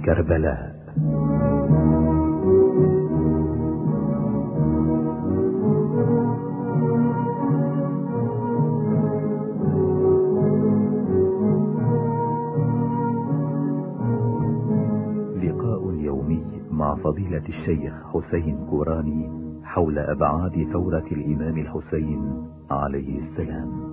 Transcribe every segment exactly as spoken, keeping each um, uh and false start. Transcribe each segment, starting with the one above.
كربلاء. لقاء يومي مع فضيلة الشيخ حسين كوراني حول أبعاد ثورة الإمام الحسين عليه السلام.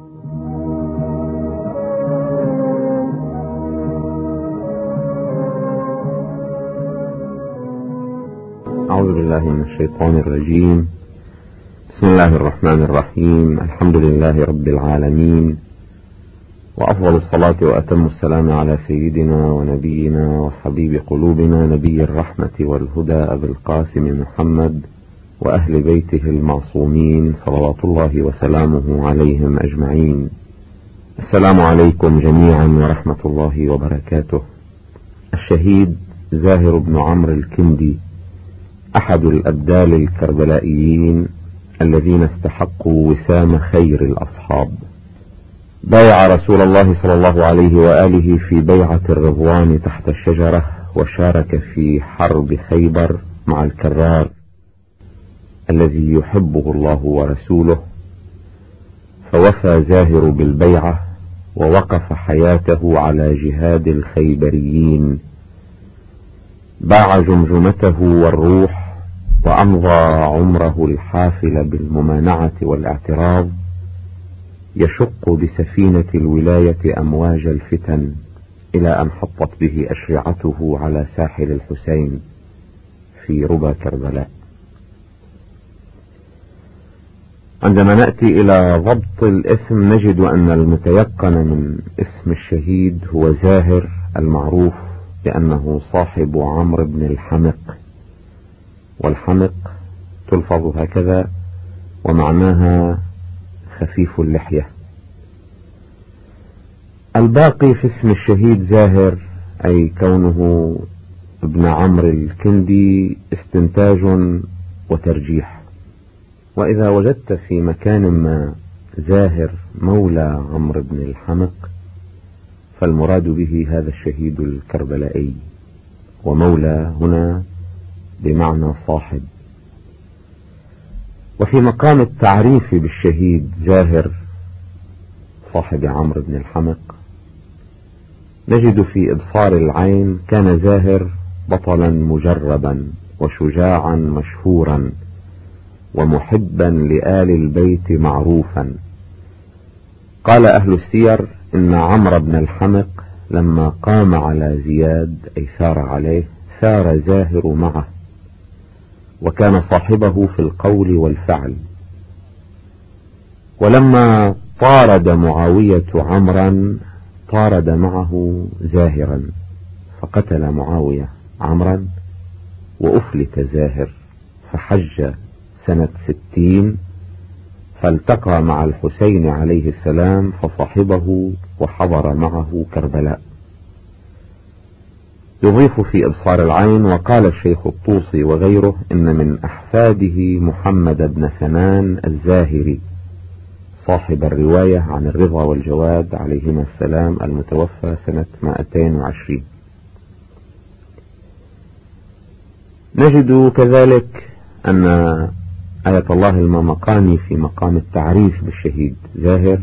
أعوذ بالله من الشيطان الرجيم. بسم الله الرحمن الرحيم. الحمد لله رب العالمين، وأفضل الصلاة وأتم السلام على سيدنا ونبينا وحبيب قلوبنا نبي الرحمة والهدى أبي القاسم محمد وأهل بيته المعصومين صلوات الله وسلامه عليهم أجمعين. السلام عليكم جميعا ورحمة الله وبركاته. الشهيد زاهر بن عمرو الكندي أحد الأبدال الكربلائيين الذين استحقوا وسام خير الأصحاب. بايع رسول الله صلى الله عليه وآله في بيعة الرضوان تحت الشجرة، وشارك في حرب خيبر مع الكرار الذي يحبه الله ورسوله، فوفى زاهر بالبيعة ووقف حياته على جهاد الخيبريين. باع جمجمته والروح وأمضى عمره الحافل بالممانعة والاعتراض، يشق بسفينة الولاية أمواج الفتن إلى أن حطت به أشرعته على ساحل الحسين في ربى كربلاء. عندما نأتي إلى ضبط الاسم نجد أن المتيقن من اسم الشهيد هو زاهر، المعروف بأنه صاحب عمرو بن الحمق، والحمق تلفظ هكذا ومعناها خفيف اللحية. الباقي في اسم الشهيد زاهر أي كونه ابن عمرو الكندي استنتاج وترجيح. وإذا وجدت في مكان ما زاهر مولى عمرو بن الحمق فالمراد به هذا الشهيد الكربلائي، ومولى هنا بمعنى صاحب. وفي مقام التعريف بالشهيد زاهر صاحب عمرو بن الحمق نجد في إبصار العين كان زاهر بطلا مجربا وشجاعا مشهورا ومحبا لآل البيت معروفا. قال أهل السير إن عمرو بن الحمق لما قام على زياد أي ثار عليه ثار زاهر معه، وكان صاحبه في القول والفعل. ولما طارد معاوية عمرا طارد معه زاهرا، فقتل معاوية عمرا وأفلت زاهر، فحج سنة ستين فالتقى مع الحسين عليه السلام فصاحبه وحضر معه كربلاء. يضيف في إبصار العين وقال الشيخ الطوسي وغيره إن من أحفاده محمد بن سنان الزاهري صاحب الرواية عن الرضا والجواد عليهما السلام المتوفى سنة مئتين وعشرين. نجد كذلك أن آية الله المامقاني في مقام التعريف بالشهيد زاهر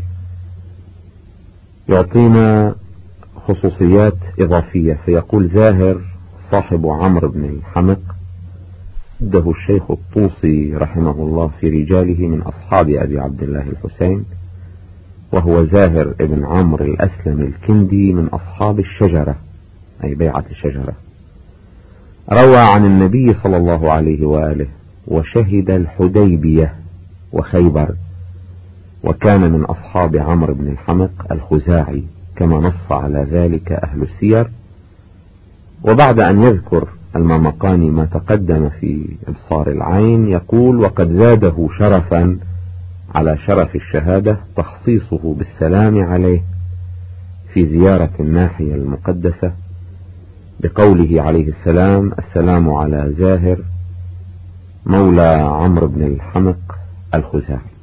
يعطينا خصوصيات إضافية، فيقول زاهر صاحب عمرو بن الحمق ده الشيخ الطوسي رحمه الله في رجاله من أصحاب أبي عبد الله الحسين، وهو زاهر ابن عمرو الأسلم الكندي من أصحاب الشجرة أي بيعة الشجرة. روى عن النبي صلى الله عليه وآله وشهد الحديبية وخيبر، وكان من أصحاب عمرو بن الحمق الخزاعي كما نص على ذلك أهل السير. وبعد أن يذكر المامقاني ما تقدم في إبصار العين يقول: وقد زاده شرفا على شرف الشهادة تخصيصه بالسلام عليه في زيارة الناحية المقدسة بقوله عليه السلام: السلام على زاهر مولى عمرو بن الحمق الخزاعي.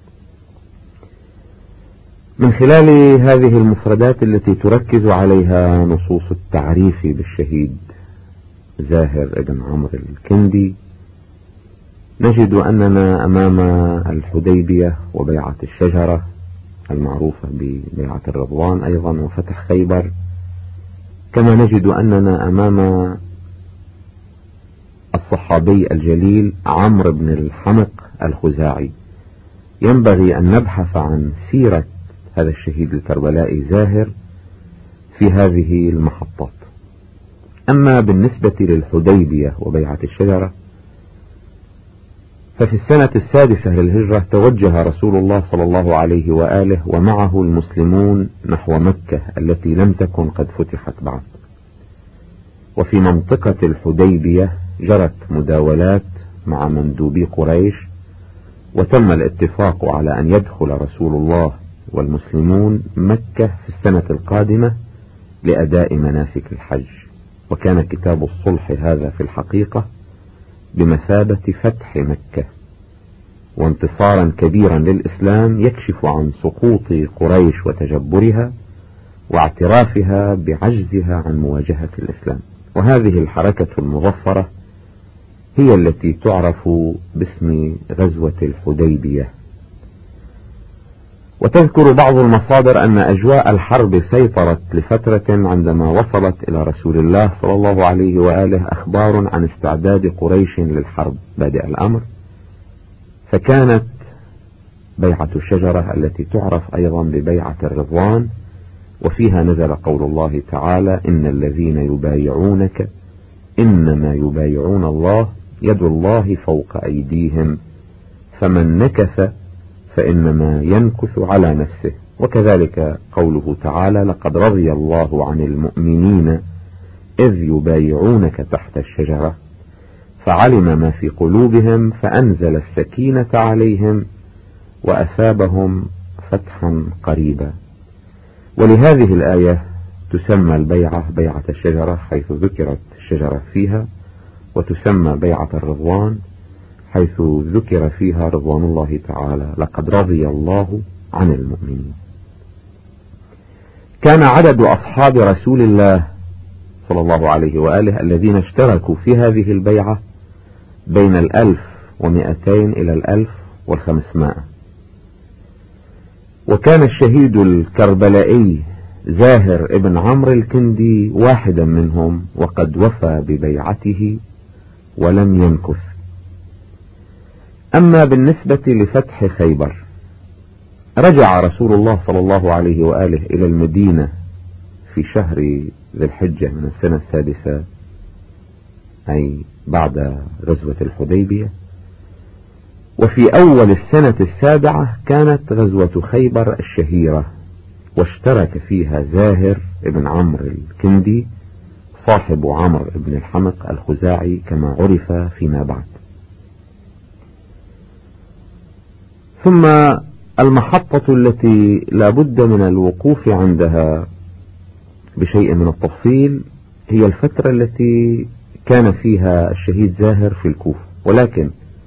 من خلال هذه المفردات التي تركز عليها نصوص التعريف بالشهيد زاهر ابن عمرو الكندي، نجد أننا أمام الحديبية وبيعة الشجرة المعروفة ببيعة الرضوان أيضا وفتح خيبر، كما نجد أننا أمام الصحابي الجليل عمرو بن الحمق الخزاعي. ينبغي أن نبحث عن سيرة هذا الشهيد الكربلائي زاهر في هذه المحطات. أما بالنسبة للحديبية وبيعة الشجرة، ففي السنة السادسة للهجرة توجه رسول الله صلى الله عليه وآله ومعه المسلمون نحو مكة التي لم تكن قد فتحت بعد. وفي منطقة الحديبية جرت مداولات مع مندوبي قريش، وتم الاتفاق على أن يدخل رسول الله والمسلمون مكة في السنة القادمة لأداء مناسك الحج. وكان كتاب الصلح هذا في الحقيقة بمثابة فتح مكة وانتصارا كبيرا للإسلام يكشف عن سقوط قريش وتجبرها واعترافها بعجزها عن مواجهة الإسلام. وهذه الحركة المظفرة هي التي تعرف باسم غزوة الحديبية. وتذكر بعض المصادر أن أجواء الحرب سيطرت لفترة عندما وصلت إلى رسول الله صلى الله عليه وآله أخبار عن استعداد قريش للحرب بادئ الأمر، فكانت بيعة الشجرة التي تعرف أيضا ببيعة الرضوان، وفيها نزل قول الله تعالى: إن الذين يبايعونك إنما يبايعون الله يد الله فوق أيديهم فمن نكث فإنما ينكث على نفسه. وكذلك قوله تعالى: لقد رضي الله عن المؤمنين إذ يبايعونك تحت الشجرة فعلم ما في قلوبهم فأنزل السكينة عليهم وأثابهم فتحا قريبا. ولهذه الآية تسمى البيعة بيعة الشجرة حيث ذكرت الشجرة فيها، وتسمى بيعة الرضوان حيث ذكر فيها رضوان الله تعالى: لقد رضي الله عن المؤمنين. كان عدد أصحاب رسول الله صلى الله عليه وآله الذين اشتركوا في هذه البيعة بين الألف ومئتين إلى الألف والخمسمائة. وكان الشهيد الكربلائي زاهر ابن عمرو الكندي واحدا منهم، وقد وفى ببيعته ولم ينكث. أما بالنسبة لفتح خيبر، رجع رسول الله صلى الله عليه وآله إلى المدينة في شهر ذي الحجة من السنة السادسة، أي بعد غزوة الحديبية. وفي أول السنة السابعة كانت غزوة خيبر الشهيرة، واشترك فيها زاهر ابن عمرو الكندي صاحب عمرو بن الحمق الخزاعي كما عرف فيما بعد. ثم المحطة التي لا بد من الوقوف عندها بشيء من التفصيل هي الفترة التي كان فيها الشهيد زاهر في الكوفة. ولكن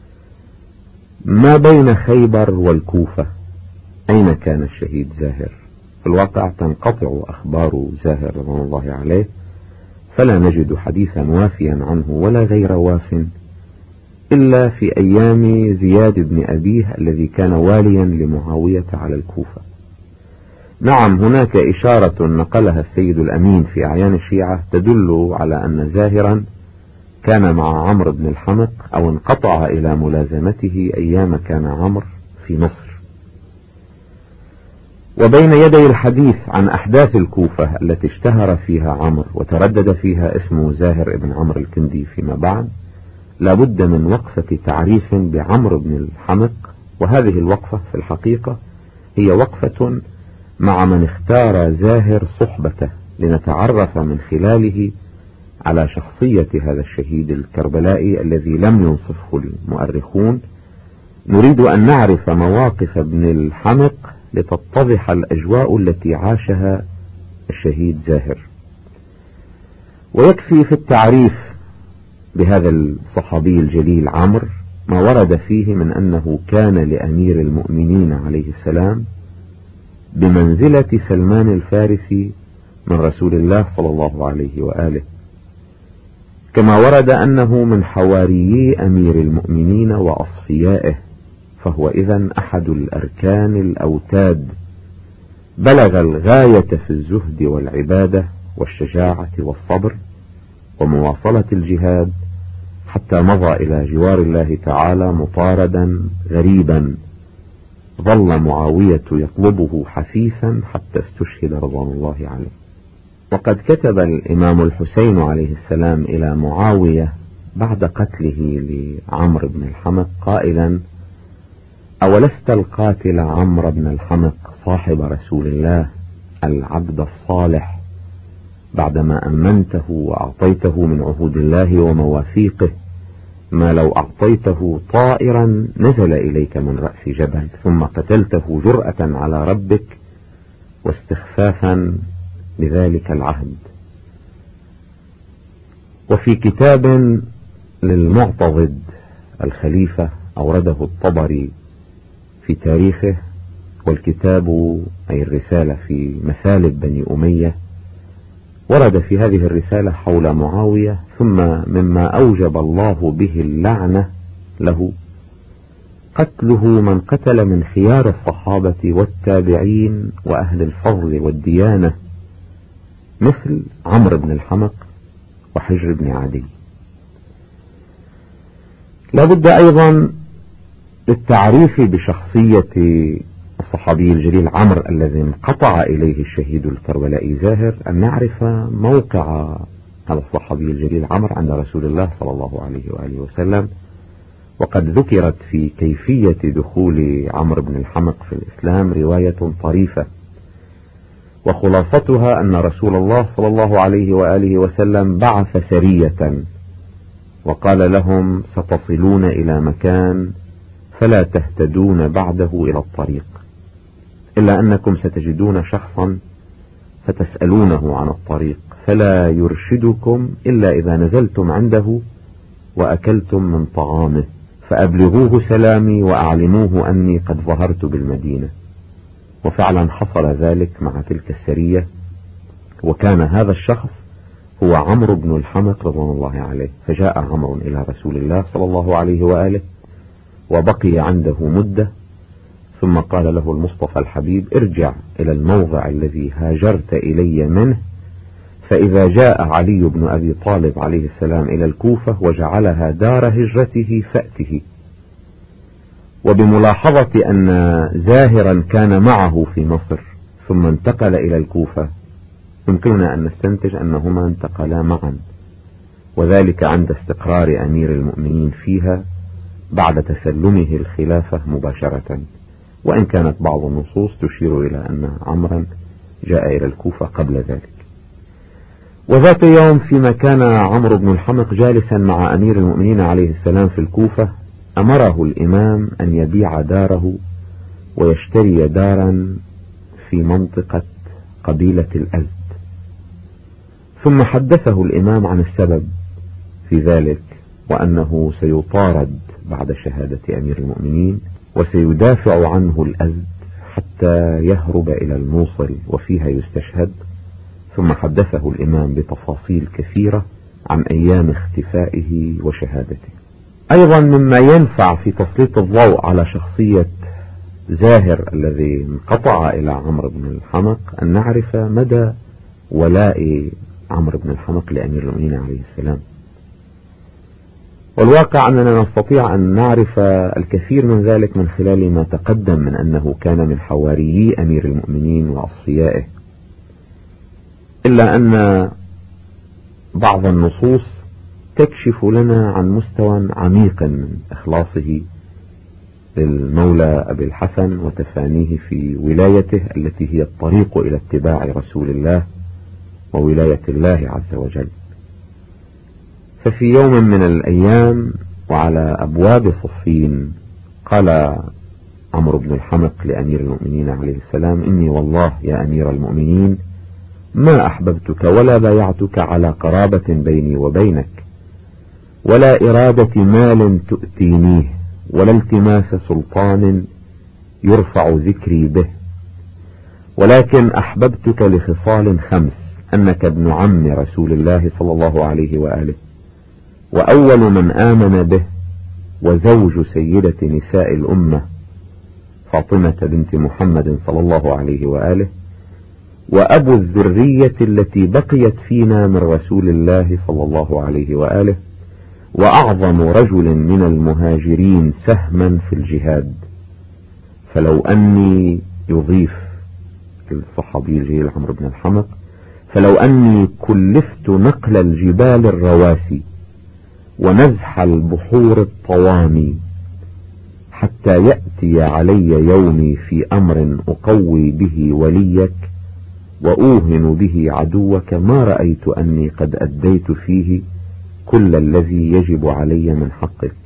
ما بين خيبر والكوفة أين كان الشهيد زاهر؟ في الواقع تنقطع أخبار زاهر رضوان الله عليه، فلا نجد حديثا وافيا عنه ولا غير واف إلا في أيام زياد بن أبيه الذي كان واليا لمعاوية على الكوفة. نعم، هناك إشارة نقلها السيد الأمين في أعيان الشيعة تدل على أن زاهرا كان مع عمرو بن الحمق أو انقطع إلى ملازمته أيام كان عمرو في مصر. وبين يدي الحديث عن أحداث الكوفة التي اشتهر فيها عمرو وتردد فيها اسمه زاهر ابن عمرو الكندي فيما بعد، لابد من وقفة تعريف بعمرو بن الحمق. وهذه الوقفة في الحقيقة هي وقفة مع من اختار زاهر صحبته لنتعرف من خلاله على شخصية هذا الشهيد الكربلائي الذي لم ينصفه المؤرخون. نريد أن نعرف مواقف ابن الحمق لتتضح الأجواء التي عاشها الشهيد زاهر. ويكفي في التعريف بهذا الصحابي الجليل عمرو ما ورد فيه من أنه كان لأمير المؤمنين عليه السلام بمنزلة سلمان الفارسي من رسول الله صلى الله عليه وآله، كما ورد أنه من حواريي أمير المؤمنين وأصفيائه، فهو إذن أحد الأركان الأوتاد، بلغ الغاية في الزهد والعبادة والشجاعة والصبر ومواصلة الجهاد، حتى مضى إلى جوار الله تعالى مطاردا غريبا، ظل معاوية يطلبه حثيثا حتى استشهد رضوان الله عليه. وقد كتب الإمام الحسين عليه السلام إلى معاوية بعد قتله لعمرو بن الحمق قائلا: أولست القاتل عمرو بن الحمق صاحب رسول الله العبد الصالح، بعدما أمنته وأعطيته من عهود الله ومواثيقه ما لو أعطيته طائرا نزل إليك من رأس جبل، ثم قتلته جرأة على ربك واستخفافا بذلك العهد. وفي كتاب للمعتضد الخليفة أورده الطبري في تاريخه، والكتاب أي الرسالة في مثالب بني أمية، ورد في هذه الرسالة حول معاوية: ثم مما أوجب الله به اللعنة له قتله من قتل من خيار الصحابة والتابعين وأهل الفضل والديانة، مثل عمرو بن الحمق وحجر بن عدي. لا بد أيضا للتعريف بشخصية الصحابي الجليل عمرو الذي انقطع إليه الشهيد الكربلائي زاهر أن نعرف موقع هذا الصحابي الجليل عمرو عند رسول الله صلى الله عليه وآله وسلم. وقد ذكرت في كيفية دخول عمرو بن الحمق في الإسلام رواية طريفة، وخلاصتها أن رسول الله صلى الله عليه وآله وسلم بعث سرية وقال لهم: ستصلون إلى مكان فلا تهتدون بعده إلى الطريق، إلا أنكم ستجدون شخصا فتسألونه عن الطريق فلا يرشدكم إلا إذا نزلتم عنده وأكلتم من طعامه، فأبلغوه سلامي وأعلموه أني قد ظهرت بالمدينة. وفعلا حصل ذلك مع تلك السرية، وكان هذا الشخص هو عمرو بن الحمق رضوان الله عليه. فجاء عمرو إلى رسول الله صلى الله عليه وآله وبقي عنده مدة، ثم قال له المصطفى الحبيب: ارجع إلى الموضع الذي هاجرت إلي منه، فإذا جاء علي بن أبي طالب عليه السلام إلى الكوفة وجعلها دار هجرته فأته. وبملاحظة أن زاهرا كان معه في مصر ثم انتقل إلى الكوفة، يمكننا أن نستنتج أنهما انتقلا معا، وذلك عند استقرار أمير المؤمنين فيها بعد تسلمه الخلافة مباشرة، وإن كانت بعض النصوص تشير إلى أن عمرا جاء إلى الكوفة قبل ذلك. وذات يوم فيما كان عمرو بن الحمق جالسا مع أمير المؤمنين عليه السلام في الكوفة، أمره الإمام أن يبيع داره ويشتري دارا في منطقة قبيلة الأزد، ثم حدثه الإمام عن السبب في ذلك، وأنه سيطارد بعد شهادة أمير المؤمنين وسيدافع عنه الأزد حتى يهرب إلى الموصل وفيها يستشهد. ثم حدثه الإمام بتفاصيل كثيرة عن أيام اختفائه وشهادته. أيضا مما ينفع في تسليط الضوء على شخصية زاهر الذي انقطع إلى عمرو بن الحمق أن نعرف مدى ولاء عمرو بن الحمق لأمير المؤمنين عليه السلام. والواقع أننا نستطيع أن نعرف الكثير من ذلك من خلال ما تقدم من أنه كان من حواريي أمير المؤمنين وأصفيائه، إلا أن بعض النصوص تكشف لنا عن مستوى عميق من إخلاصه للمولى أبي الحسن وتفانيه في ولايته التي هي الطريق إلى اتباع رسول الله وولاية الله عز وجل. ففي يوم من الأيام وعلى أبواب صفين قال عمرو بن الحمق لأمير المؤمنين عليه السلام: إني والله يا أمير المؤمنين ما أحببتك ولا بايعتك على قرابة بيني وبينك، ولا إرادة مال تؤتينيه، ولا التماس سلطان يرفع ذكري به، ولكن أحببتك لخصال خمس: أنك ابن عم رسول الله صلى الله عليه وآله، وأول من آمن به وزوج سيدة نساء الأمة فاطمة بنت محمد صلى الله عليه وآله، وأبو الذرية التي بقيت فينا من رسول الله صلى الله عليه وآله، وأعظم رجل من المهاجرين سهما في الجهاد. فلو أني يضيف الصحابي الجليل عمرو بن الحمق، فلو أني كلفت نقل الجبال الرواسي ونزح البحور الطوامي حتى يأتي علي يومي في أمر أقوي به وليك وأوهن به عدوك، ما رأيت أني قد أديت فيه كل الذي يجب علي من حقك.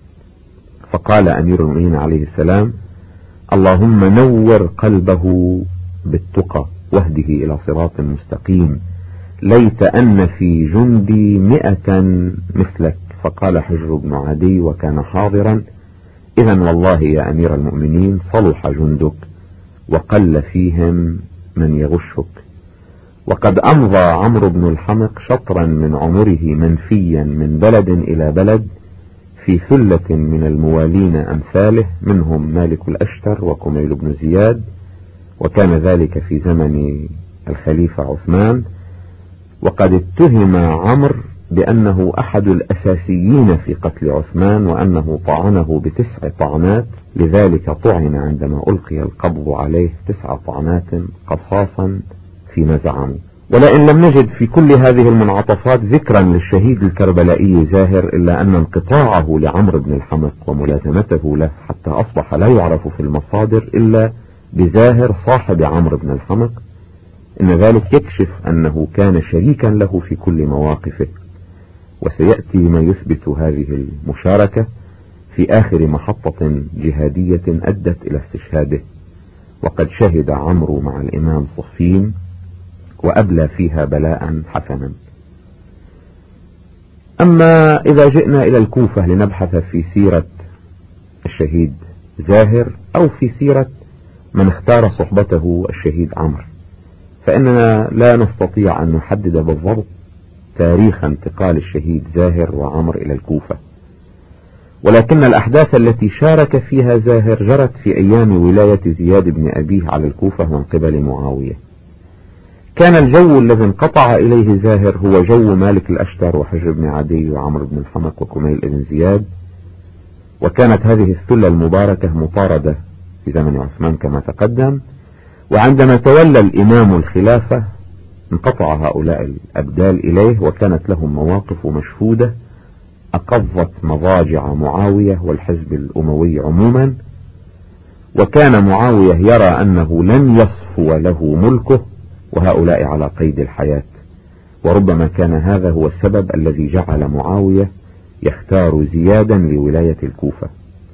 فقال أمير المؤمنين عليه السلام: اللهم نور قلبه بالتقى واهده إلى صراط مستقيم، ليت أن في جندي مئة مثلك. فقال حجر بن عدي وكان حاضرا: إذن والله يا أمير المؤمنين صلح جندك وقل فيهم من يغشك. وقد أمضى عمرو بن الحمق شطرا من عمره منفيا من بلد إلى بلد في ثلة من الموالين أمثاله، منهم مالك الأشتر وكميل بن زياد، وكان ذلك في زمن الخليفة عثمان. وقد اتهم عمرو بأنه أحد الأساسيين في قتل عثمان، وأنه طعنه بتسع طعنات، لذلك طعن عندما ألقي القبض عليه تسع طعنات قصاصا فيما زعموا. ولئن لم نجد في كل هذه المنعطفات ذكرا للشهيد الكربلائي زاهر، إلا أن انقطاعه لعمرو بن الحمق وملازمته له حتى أصبح لا يعرف في المصادر إلا بزاهر صاحب عمرو بن الحمق، إن ذلك يكشف أنه كان شريكا له في كل مواقفه. وسيأتي ما يثبت هذه المشاركة في آخر محطة جهادية أدت إلى استشهاده، وقد شهد عمرو مع الإمام صفين وأبلى فيها بلاء حسنا. أما إذا جئنا إلى الكوفة لنبحث في سيرة الشهيد زاهر أو في سيرة من اختار صحبته الشهيد عمرو، فإننا لا نستطيع أن نحدد بالضبط تاريخ انتقال الشهيد زاهر وعمرو إلى الكوفة، ولكن الأحداث التي شارك فيها زاهر جرت في أيام ولاية زياد بن أبيه على الكوفة من قبل معاوية. كان الجو الذي انقطع إليه زاهر هو جو مالك الأشتر وحجر بن عدي وعمرو بن الحمق وكميل بن زياد، وكانت هذه الثلة المباركة مطاردة في زمن عثمان كما تقدم. وعندما تولى الإمام الخلافة انقطع هؤلاء الأبدال إليه، وكانت لهم مواقف مشهودة أقضت مضاجع معاوية والحزب الأموي عموما، وكان معاوية يرى أنه لن يصفو له ملكه وهؤلاء على قيد الحياة، وربما كان هذا هو السبب الذي جعل معاوية يختار زيادا لولاية الكوفة.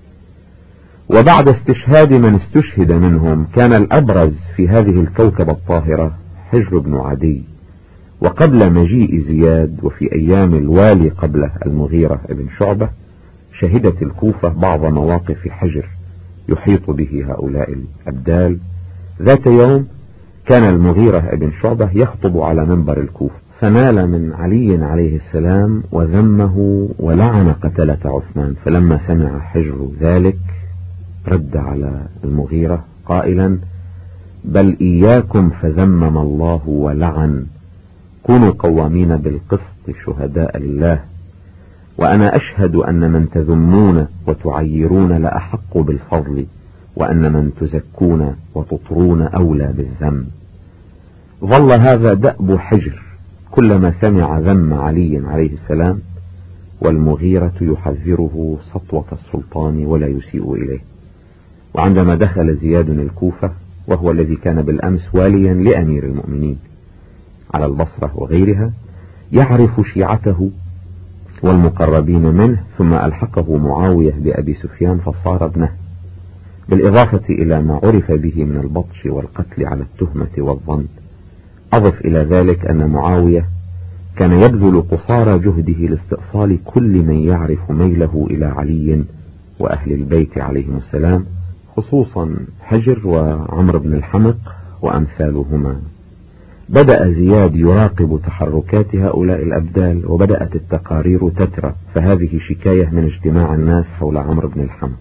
وبعد استشهاد من استشهد منهم كان الأبرز في هذه الكوكبة الطاهرة حجر بن عدي. وقبل مجيء زياد وفي أيام الوالي قبله المغيرة بن شعبة شهدت الكوفة بعض مواقف حجر يحيط به هؤلاء الأبدال. ذات يوم كان المغيرة بن شعبة يخطب على منبر الكوفة، فنال من علي عليه السلام وذمه ولعن قتلة عثمان. فلما سمع حجر ذلك رد على المغيرة قائلا: بل إياكم فذمم الله ولعن، كونوا قوامين بالقسط شهداء لله، وأنا أشهد أن من تذمون وتعيرون لأحق بالفضل، وأن من تزكون وتطرون أولى بالذم. ظل هذا دأب حجر، كلما سمع ذم علي عليه السلام والمغيرة يحذره سطوة السلطان ولا يسيء إليه. وعندما دخل زياد الكوفة وهو الذي كان بالأمس واليا لأمير المؤمنين على البصرة وغيرها، يعرف شيعته والمقربين منه، ثم ألحقه معاوية بأبي سفيان فصار ابنه، بالإضافة إلى ما عرف به من البطش والقتل على التهمة والظن. أضف إلى ذلك أن معاوية كان يبذل قصارى جهده لاستئصال كل من يعرف ميله إلى علي وأهل البيت عليهم السلام، خصوصا حجر وعمرو بن الحمق وأمثالهما. بدأ زياد يراقب تحركات هؤلاء الأبدال، وبدأت التقارير تترى، فهذه شكاية من اجتماع الناس حول عمرو بن الحمق،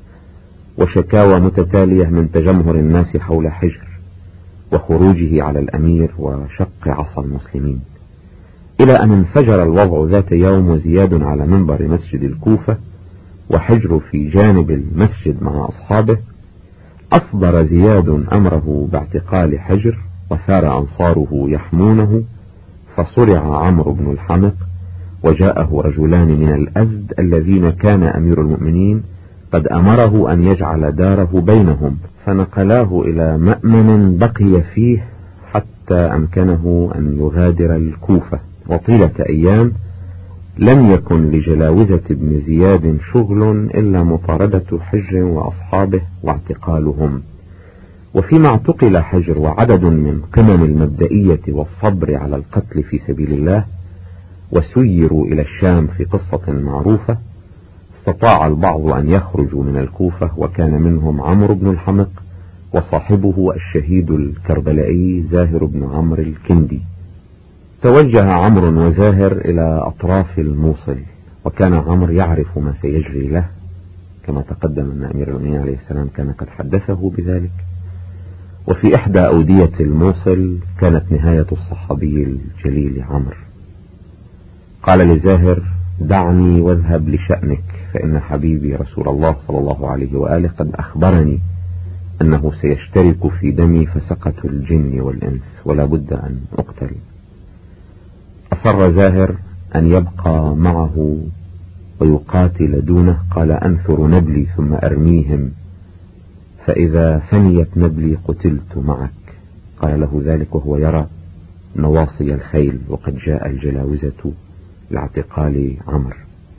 وشكاوى متتالية من تجمهر الناس حول حجر وخروجه على الأمير وشق عصا المسلمين، إلى أن انفجر الوضع ذات يوم وزياد على منبر مسجد الكوفة وحجر في جانب المسجد مع أصحابه. أصدر زياد أمره باعتقال حجر، وثار أنصاره يحمونه، فصرع عمرو بن الحمق، وجاءه رجلان من الأزد الذين كان أمير المؤمنين قد أمره أن يجعل داره بينهم، فنقلاه إلى مأمن بقي فيه حتى أمكنه أن يغادر الكوفة. وطيلة أيام لم يكن لجلاوزة بن زياد شغل إلا مطاردة حجر وأصحابه واعتقالهم. وفيما اعتقل حجر وعدد من قمم المبدئية والصبر على القتل في سبيل الله وسيروا إلى الشام في قصة معروفة، استطاع البعض أن يخرجوا من الكوفة، وكان منهم عمرو بن الحمق وصاحبه الشهيد الكربلائي زاهر بن عمرو الكندي. توجه عمرو وزاهر إلى أطراف الموصل، وكان عمرو يعرف ما سيجري له، كما تقدم أن أمير المؤمنين عليه السلام كان قد حدثه بذلك. وفي إحدى أودية الموصل كانت نهاية الصحابي الجليل عمرو. قال لزاهر: دعني واذهب لشأنك، فإن حبيبي رسول الله صلى الله عليه وآله قد أخبرني أنه سيشترك في دمي فسقة الجن والإنس، ولا بد أن أقتل. أصر زاهر أن يبقى معه ويقاتل دونه. قال: أنثر نبلي ثم أرميهم، فإذا فنيت نبلي قتلت معك. قال له ذلك وهو يرى نواصي الخيل، وقد جاء الجلاوزة لاعتقال عمرو.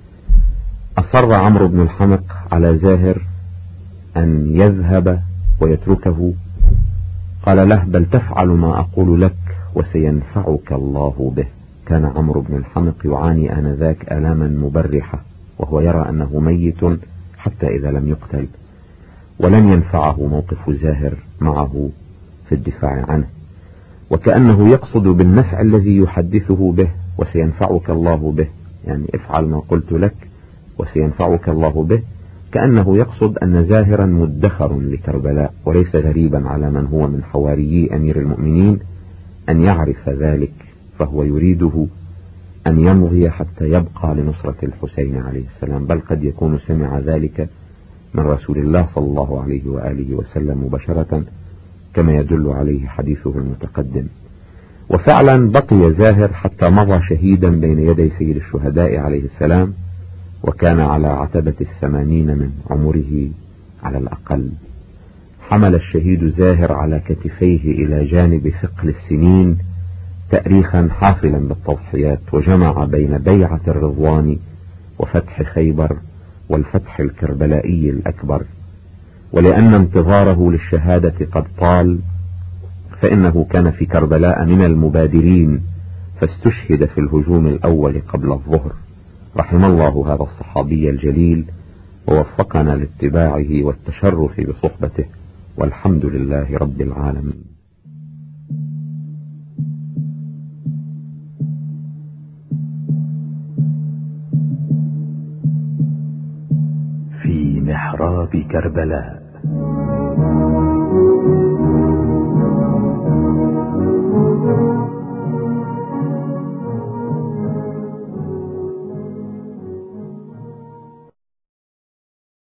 أصر عمرو بن الحمق على زاهر أن يذهب ويتركه. قال له: بل تفعل ما أقول لك وسينفعك الله به. كان عمرو بن الحمق يعاني آنذاك آلاما مبرحة، وهو يرى أنه ميت حتى إذا لم يقتل، ولن ينفعه موقف زاهر معه في الدفاع عنه، وكأنه يقصد بالنفع الذي يحدثه به وسينفعك الله به، يعني افعل ما قلت لك وسينفعك الله به، كأنه يقصد أن زاهرا مدخر لكربلاء، وليس غريبا على من هو من حواريي أمير المؤمنين أن يعرف ذلك، فهو يريده أن يمضي حتى يبقى لنصرة الحسين عليه السلام، بل قد يكون سمع ذلك من رسول الله صلى الله عليه وآله وسلم مباشرة، كما يدل عليه حديثه المتقدم. وفعلا بقي زاهر حتى مضى شهيدا بين يدي سيد الشهداء عليه السلام، وكان على عتبة الثمانين من عمره على الأقل. حمل الشهيد زاهر على كتفيه إلى جانب ثقل السنين تأريخا حافلا بالتضحيات، وجمع بين بيعة الرضوان وفتح خيبر والفتح الكربلائي الأكبر. ولأن انتظاره للشهادة قد طال، فإنه كان في كربلاء من المبادرين، فاستشهد في الهجوم الأول قبل الظهر. رحم الله هذا الصحابي الجليل، ووفقنا لاتباعه والتشرف بصحبته، والحمد لله رب العالمين. في محراب كربلاء.